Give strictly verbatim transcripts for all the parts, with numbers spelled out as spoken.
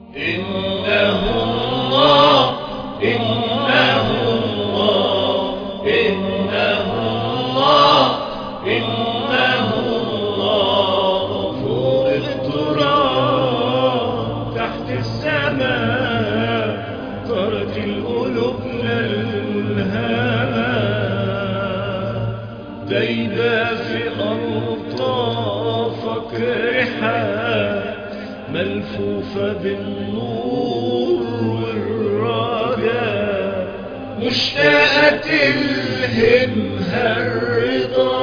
إنه الله إنه الله إنه الله إنه الله فوق التراب تحت السماء طارت القلوب للهوى دايبة في ألطافك رحاب ملفوفة بالنور والرجاء مشتاقة تلهمها الرضا.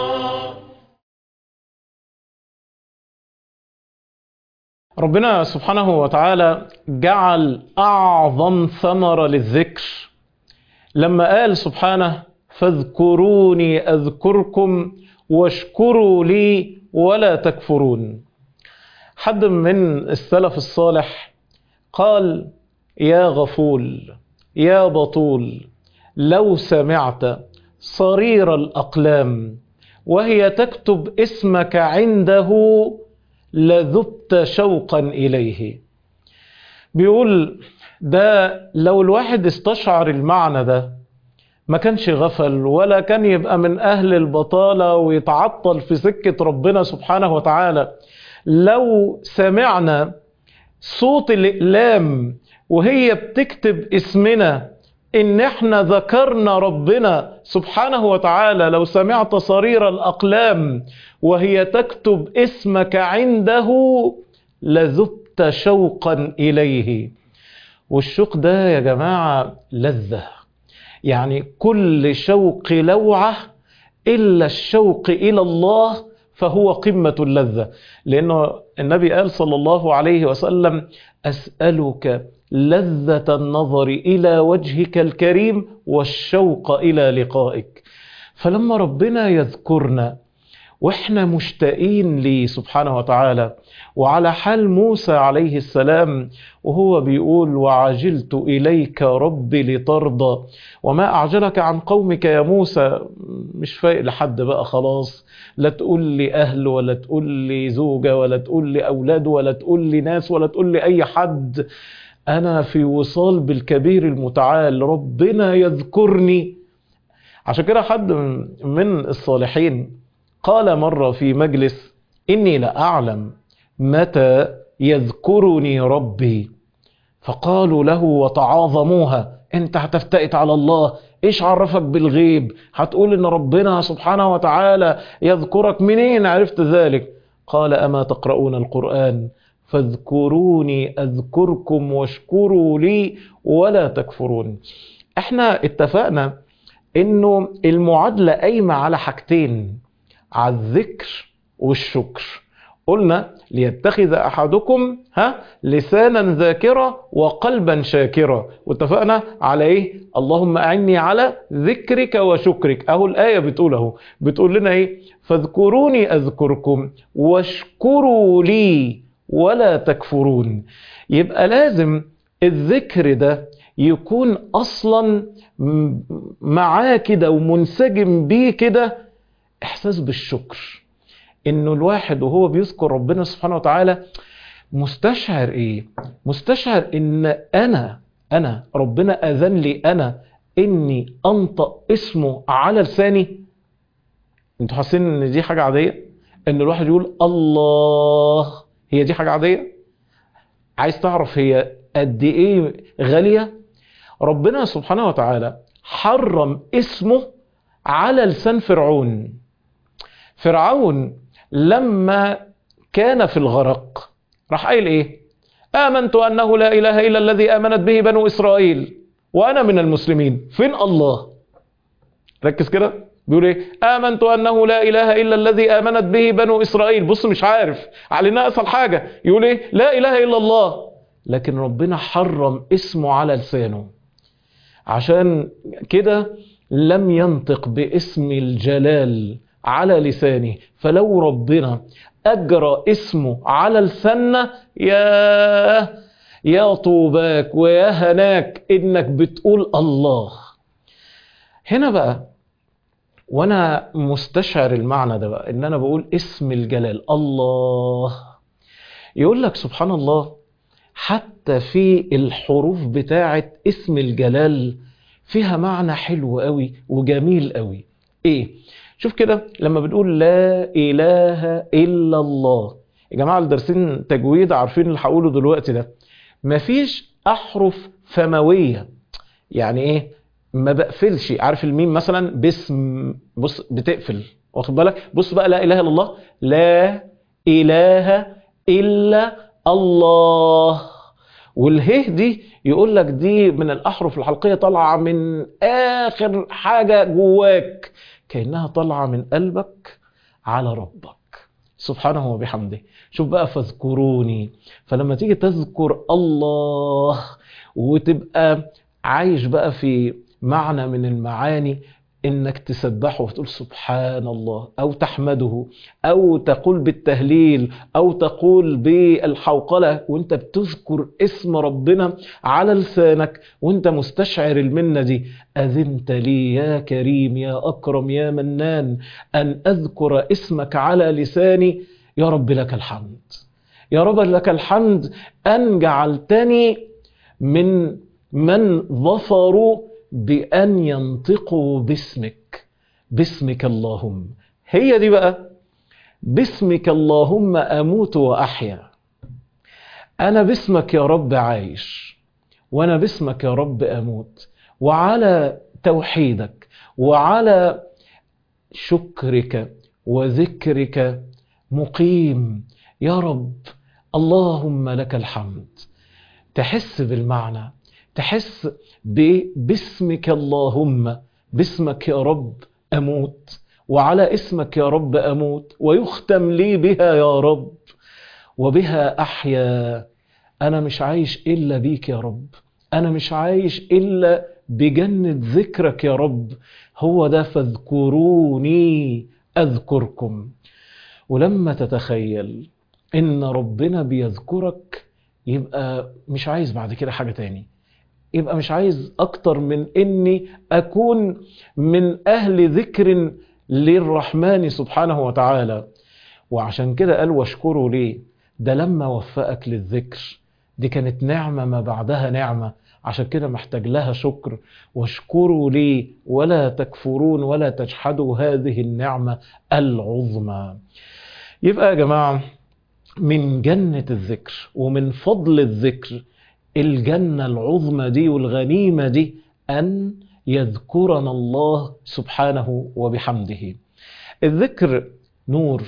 ربنا سبحانه وتعالى جعل أعظم ثمرة للذكر لما قال سبحانه فاذكروني أذكركم واشكروا لي ولا تكفرون. حد من السلف الصالح قال يا غفول يا بطول لو سمعت صرير الأقلام وهي تكتب اسمك عنده لذبت شوقا إليه. بيقول ده لو الواحد استشعر المعنى ده ما كانش غفل ولا كان يبقى من أهل البطالة ويتعطل في سكة ربنا سبحانه وتعالى. لو سمعنا صوت الإقلام وهي بتكتب اسمنا إن احنا ذكرنا ربنا سبحانه وتعالى، لو سمعت صرير الأقلام وهي تكتب اسمك عنده لذبت شوقا إليه. والشوق ده يا جماعة لذة، يعني كل شوق لوعة إلا الشوق إلى الله فهو قمة اللذة. لأنه النبي قال صلى الله عليه وسلم أسألك لذة النظر إلى وجهك الكريم والشوق إلى لقائك. فلما ربنا يذكرنا وإحنا مشتاقين ليه سبحانه وتعالى، وعلى حال موسى عليه السلام وهو بيقول وعجلت إليك ربي لترضى وما أعجلك عن قومك يا موسى، مش فايق لحد بقى خلاص، لا تقول لي أهل ولا تقول لي زوجة ولا تقول لي أولاد ولا تقول لي ناس ولا تقول لي أي حد، أنا في وصال بالكبير المتعال ربنا يذكرني. عشان كده حد من الصالحين قال مرة في مجلس إني لأعلم متى يذكرني ربي، فقالوا له وتعاظموها انت هتفتئت على الله، ايش عرفك بالغيب، هتقول ان ربنا سبحانه وتعالى يذكرك، منين عرفت ذلك؟ قال أما تقرؤون القرآن فاذكروني أذكركم واشكروا لي ولا تكفرون. احنا اتفقنا انه المعادلة قايمة على حاجتين، على الذكر والشكر. قلنا ليتخذ أحدكم ها لسانا ذاكرا وقلبا شاكرا، واتفقنا على ايه؟ اللهم أعني على ذكرك وشكرك. اهو الآية بتقول اهو بتقول لنا ايه؟ فاذكروني أذكركم واشكروا لي ولا تكفرون. يبقى لازم الذكر ده يكون أصلا معاه كده ومنسجم بيه كده إحساس بالشكر، إنه الواحد وهو بيذكر ربنا سبحانه وتعالى مستشعر إيه؟ مستشعر إن أنا أنا ربنا أذن لي أنا إني أنطق اسمه على لساني. أنتوا حاسين إن دي حاجة عادية؟ إن الواحد يقول الله، هي دي حاجة عادية؟ عايز تعرف هي قد إيه غالية؟ ربنا سبحانه وتعالى حرم اسمه على لسان فرعون. فرعون لما كان في الغرق راح قايل ايه؟ آمنت أنه لا إله إلا الذي آمنت به بنو إسرائيل وأنا من المسلمين. فين الله؟ ركز كده، بيقول ايه؟ آمنت أنه لا إله إلا الذي آمنت به بنو إسرائيل. بص مش عارف علينا أسهل حاجة يقول ايه؟ لا إله إلا الله. لكن ربنا حرم اسمه على لسانه، عشان كده لم ينطق باسم الجلال على لسانه. فلو ربنا أجرى اسمه على لساننا يا يا طوباك ويا هناك إنك بتقول الله. هنا بقى وأنا مستشعر المعنى ده بقى إن أنا بقول اسم الجلال الله، يقول لك سبحان الله حتى في الحروف بتاعة اسم الجلال فيها معنى حلو قوي وجميل قوي. ايه؟ شوف كده لما بنقول لا اله الا الله، يا جماعة الدارسين تجويد عارفين اللي هقوله دلوقتي ده، مفيش احرف فموية. يعني ايه؟ ما بقفلش. عارف الميم مثلا باسم، بص بتقفل، واخد بالك؟ بص بقى لا اله الا الله، لا اله الا الله. والهه دي يقول لك دي من الاحرف الحلقيه، طالعه من اخر حاجه جواك، كانها طالعه من قلبك على ربك سبحانه وبحمده. شوف بقى فاذكروني، فلما تيجي تذكر الله وتبقى عايش بقى في معنى من المعاني انك تسبحه وتقول سبحان الله، او تحمده، او تقول بالتهليل، او تقول بالحوقلة وانت بتذكر اسم ربنا على لسانك وانت مستشعر المنة دي. اذنت لي يا كريم يا اكرم يا منان ان اذكر اسمك على لساني، يا رب لك الحمد، يا رب لك الحمد ان جعلتني من من ظفروا بأن ينطقوا باسمك، باسمك اللهم. هي دي بقى باسمك اللهم أموت وأحيا. أنا باسمك يا رب عايش، وأنا باسمك يا رب أموت، وعلى توحيدك وعلى شكرك وذكرك مقيم يا رب. اللهم لك الحمد. تحس بالمعنى، تحس باسمك اللهم، باسمك يا رب أموت، وعلى اسمك يا رب أموت، ويختم لي بها يا رب، وبها أحيا. أنا مش عايش إلا بيك يا رب، أنا مش عايش إلا بجنة ذكرك يا رب. هو ده فاذكروني أذكركم. ولما تتخيل إن ربنا بيذكرك يبقى مش عايز بعد كده حاجة تاني، يبقى مش عايز أكتر من إني أكون من أهل ذكر للرحمن سبحانه وتعالى. وعشان كده قال واشكروا ليه، ده لما وفقك للذكر دي كانت نعمة ما بعدها نعمة، عشان كده محتاج لها شكر. واشكروا ليه ولا تكفرون ولا تجحدوا هذه النعمة العظمى. يبقى يا جماعة من جنة الذكر ومن فضل الذكر الجنة العظمى دي والغنيمة دي أن يذكرنا الله سبحانه وبحمده. الذكر نور،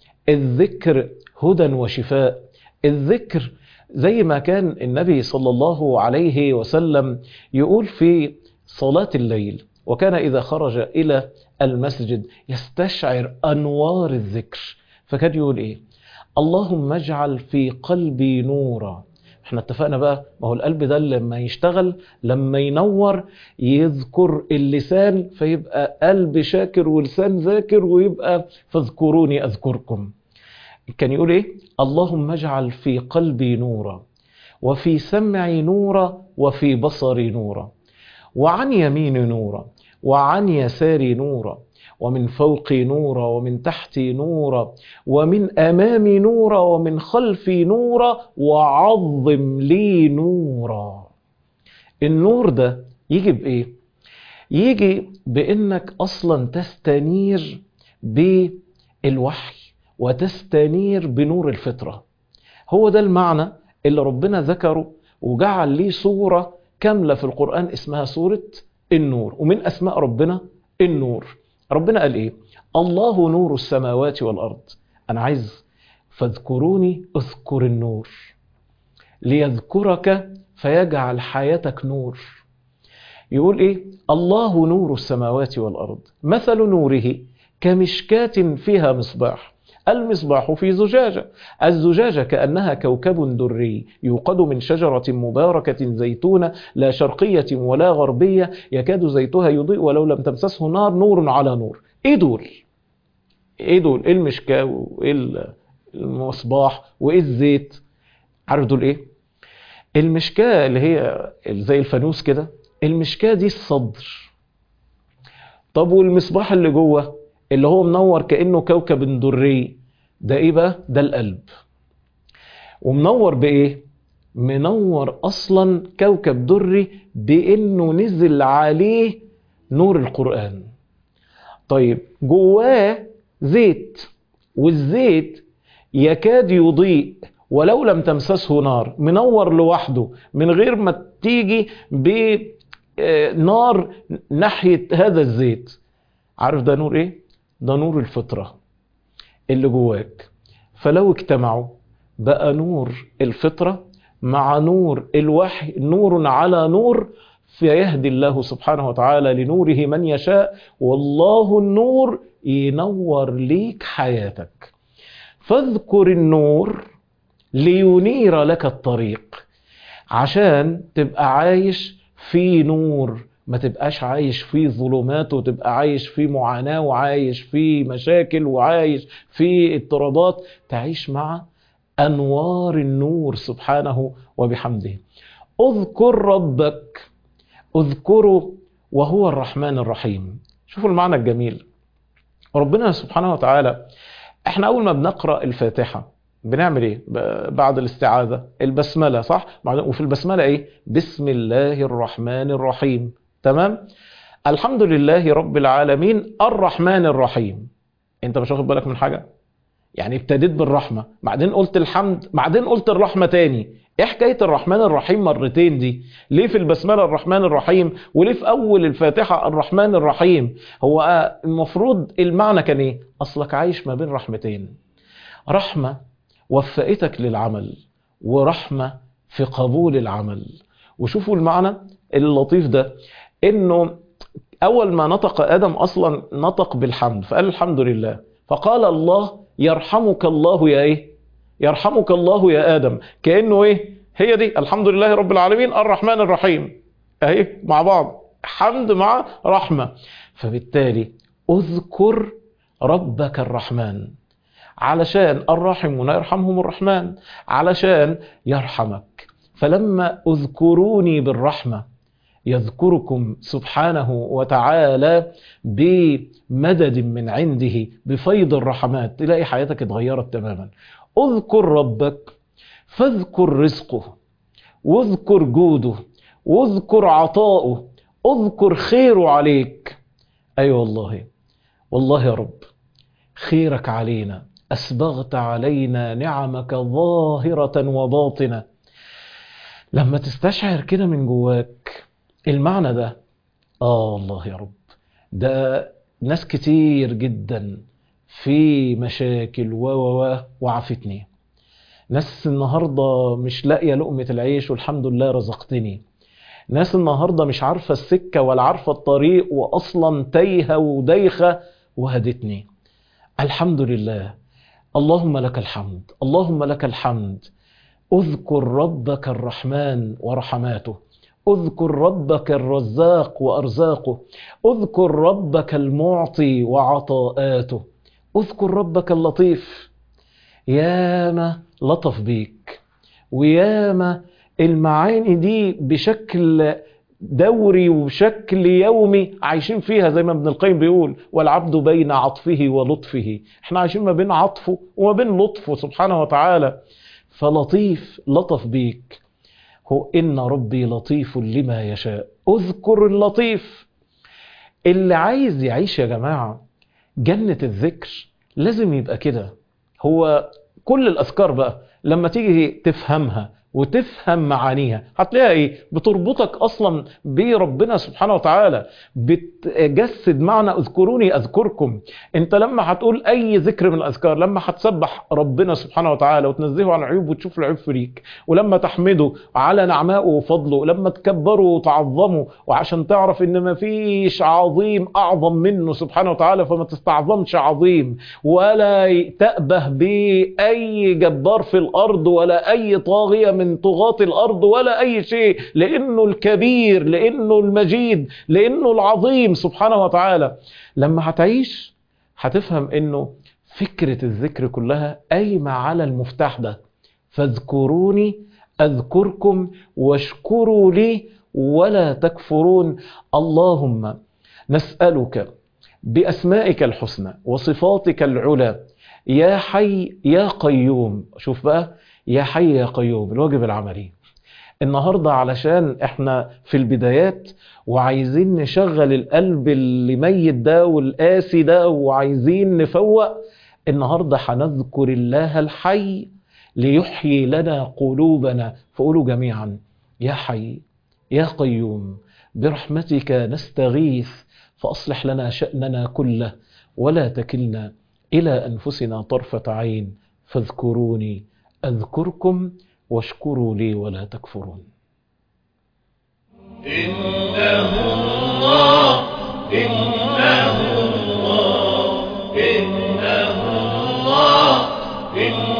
الذكر هدى وشفاء، الذكر زي ما كان النبي صلى الله عليه وسلم يقول في صلاة الليل، وكان إذا خرج إلى المسجد يستشعر أنوار الذكر، فكان يقول إيه؟ اللهم اجعل في قلبي نورا. احنا اتفقنا بقى، ما هو القلب ده لما يشتغل لما ينور يذكر اللسان، فيبقى قلب شاكر ولسان ذاكر، ويبقى فاذكروني أذكركم. كان يقول ايه؟ اللهم اجعل في قلبي نورا، وفي سمعي نورا، وفي بصري نورا، وعن يميني نورا، وعن يساري نورا، ومن فوقي نورا، ومن تحتي نورا، ومن أمامي نورا، ومن خلفي نورا، وعظم لي نورا. النور ده يجي بإيه؟ يجي بإنك أصلا تستنير بالوحي وتستنير بنور الفطرة. هو ده المعنى اللي ربنا ذكره وجعل ليه صورة كاملة في القرآن اسمها سورة النور. ومن أسماء ربنا النور. ربنا قال إيه؟ الله نور السماوات والأرض. أنا عايز فاذكروني اذكر النور، ليذكرك فيجعل حياتك نور. يقول إيه؟ الله نور السماوات والأرض مثل نوره كمشكاة فيها مصباح، المصباح في زجاجة، الزجاجة كأنها كوكب دري يوقد من شجرة مباركة زيتونة لا شرقية ولا غربية يكاد زيتها يضيء ولو لم تمسسه نار، نور على نور. ايه دول؟ ايه دول؟ ايه المشكاة وايه المصباح وايه الزيت؟ عارف دول ايه؟ المشكاة اللي هي زي الفانوس كده، المشكاة دي الصدر. طب والمصباح اللي جوه اللي هو منور كأنه كوكب دري، ده ايه بقى؟ ده القلب. ومنور بايه؟ منور أصلا كوكب دري بأنه نزل عليه نور القرآن. طيب جواه زيت، والزيت يكاد يضيء ولو لم تمسسه نار، منور لوحده من غير ما تيجي بنار ناحية هذا الزيت. عارف ده نور ايه؟ ده نور الفطرة اللي جواك. فلو اجتمعوا بقى نور الفطرة مع نور الوحي، نور على نور، فيهدي الله سبحانه وتعالى لنوره من يشاء، والله النور ينور ليك حياتك. فاذكر النور لينير لك الطريق، عشان تبقى عايش في نور، ما تبقاش عايش في ظلمات وتبقى عايش في معاناة وعايش في مشاكل وعايش في اضطرابات. تعيش مع أنوار النور سبحانه وبحمده. اذكر ربك، اذكره وهو الرحمن الرحيم. شوفوا المعنى الجميل. ربنا سبحانه وتعالى، احنا اول ما بنقرأ الفاتحة بنعمل ايه بعد الاستعاذة؟ البسملة، صح؟ وفي البسملة ايه؟ بسم الله الرحمن الرحيم. تمام؟ الحمد لله رب العالمين الرحمن الرحيم. انت مش واخد بالك من حاجة؟ يعني ابتديت بالرحمة، بعدين قلت الحمد، بعدين قلت الرحمة تاني. ايه حكاية الرحمن الرحيم مرتين دي؟ ليه في البسملة الرحمن الرحيم وليه في اول الفاتحة الرحمن الرحيم؟ هو المفروض المعنى كان ايه؟ اصلك عايش ما بين رحمتين، رحمة وفقتك للعمل ورحمة في قبول العمل. وشوفوا المعنى اللطيف ده، انه اول ما نطق ادم اصلا نطق بالحمد، فقال الحمد لله، فقال الله يرحمك الله يا ايه؟ يرحمك الله يا ادم. كأنه ايه؟ هي دي الحمد لله رب العالمين الرحمن الرحيم اهي مع بعض، حمد مع رحمة. فبالتالي اذكر ربك الرحمن، علشان الراحمون يرحمهم الرحمن، علشان يرحمك. فلما اذكروني بالرحمة يذكركم سبحانه وتعالى بمدد من عنده بفيض الرحمات، تلاقي حياتك اتغيرت تماما. اذكر ربك فاذكر رزقه، واذكر جوده، واذكر عطاؤه، اذكر خيره عليك. اي أيوة والله، والله يا رب خيرك علينا، أسبغت علينا نعمك ظاهرة وباطنة. لما تستشعر كده من جواك المعنى ده، آه الله يا رب، ده ناس كتير جدا في مشاكل و و وعفتني، ناس النهاردة مش لاقية لقمة العيش والحمد لله رزقتني، ناس النهاردة مش عارفة السكة ولا عارفة الطريق وأصلا تايهة ودايخة وهدتني. الحمد لله، اللهم لك الحمد، اللهم لك الحمد. اذكر ربك الرحمن ورحماته، اذكر ربك الرزاق وأرزاقه، اذكر ربك المعطي وعطاءاته، اذكر ربك اللطيف. ياما لطف بيك، وياما المعاني دي بشكل دوري وبشكل يومي عايشين فيها، زي ما ابن القيم بيقول والعبد بين عطفه ولطفه. احنا عايشين ما بين عطفه وما بين لطفه سبحانه وتعالى. فلطيف لطف بيك، هو إن ربي لطيف لما يشاء. اذكر اللطيف. اللي عايز يعيش يا جماعة جنة الذكر لازم يبقى كده. هو كل الأذكار بقى لما تيجي تفهمها وتفهم معانيها هتلاقيها ايه؟ بتربطك اصلا بربنا سبحانه وتعالى، بتجسد معنى اذكروني اذكركم. انت لما هتقول اي ذكر من الاذكار، لما هتسبح ربنا سبحانه وتعالى وتنزهه عن عيوب وتشوف العيب فيك، ولما تحمده على نعمائه وفضله، لما تكبره وتعظمه، وعشان تعرف ان ما فيش عظيم اعظم منه سبحانه وتعالى، فما تستعظمش عظيم ولا تأبه باي جبار في الارض ولا اي طاغية من طغاة الأرض ولا أي شيء، لأنه الكبير، لأنه المجيد، لأنه العظيم سبحانه وتعالى. لما هتعيش هتفهم أنه فكرة الذكر كلها قايمة على المفتاح ده، فاذكروني أذكركم واشكروا لي ولا تكفرون. اللهم نسألك بأسمائك الحسنى وصفاتك العلى يا حي يا قيوم. شوف بقى، يا حي يا قيوم الواجب العملي. النهاردة علشان احنا في البدايات وعايزين نشغل القلب اللي ميت ده والقاسي ده وعايزين نفوق، النهاردة هنذكر الله الحي ليحيي لنا قلوبنا. فقولوا جميعا: يا حي يا قيوم برحمتك نستغيث فأصلح لنا شأننا كله ولا تكلنا إلى أنفسنا طرفة عين، فاذكروني أذكركم واشكروا لي ولا تكفرون. إنه الله إنه الله إنه الله إنه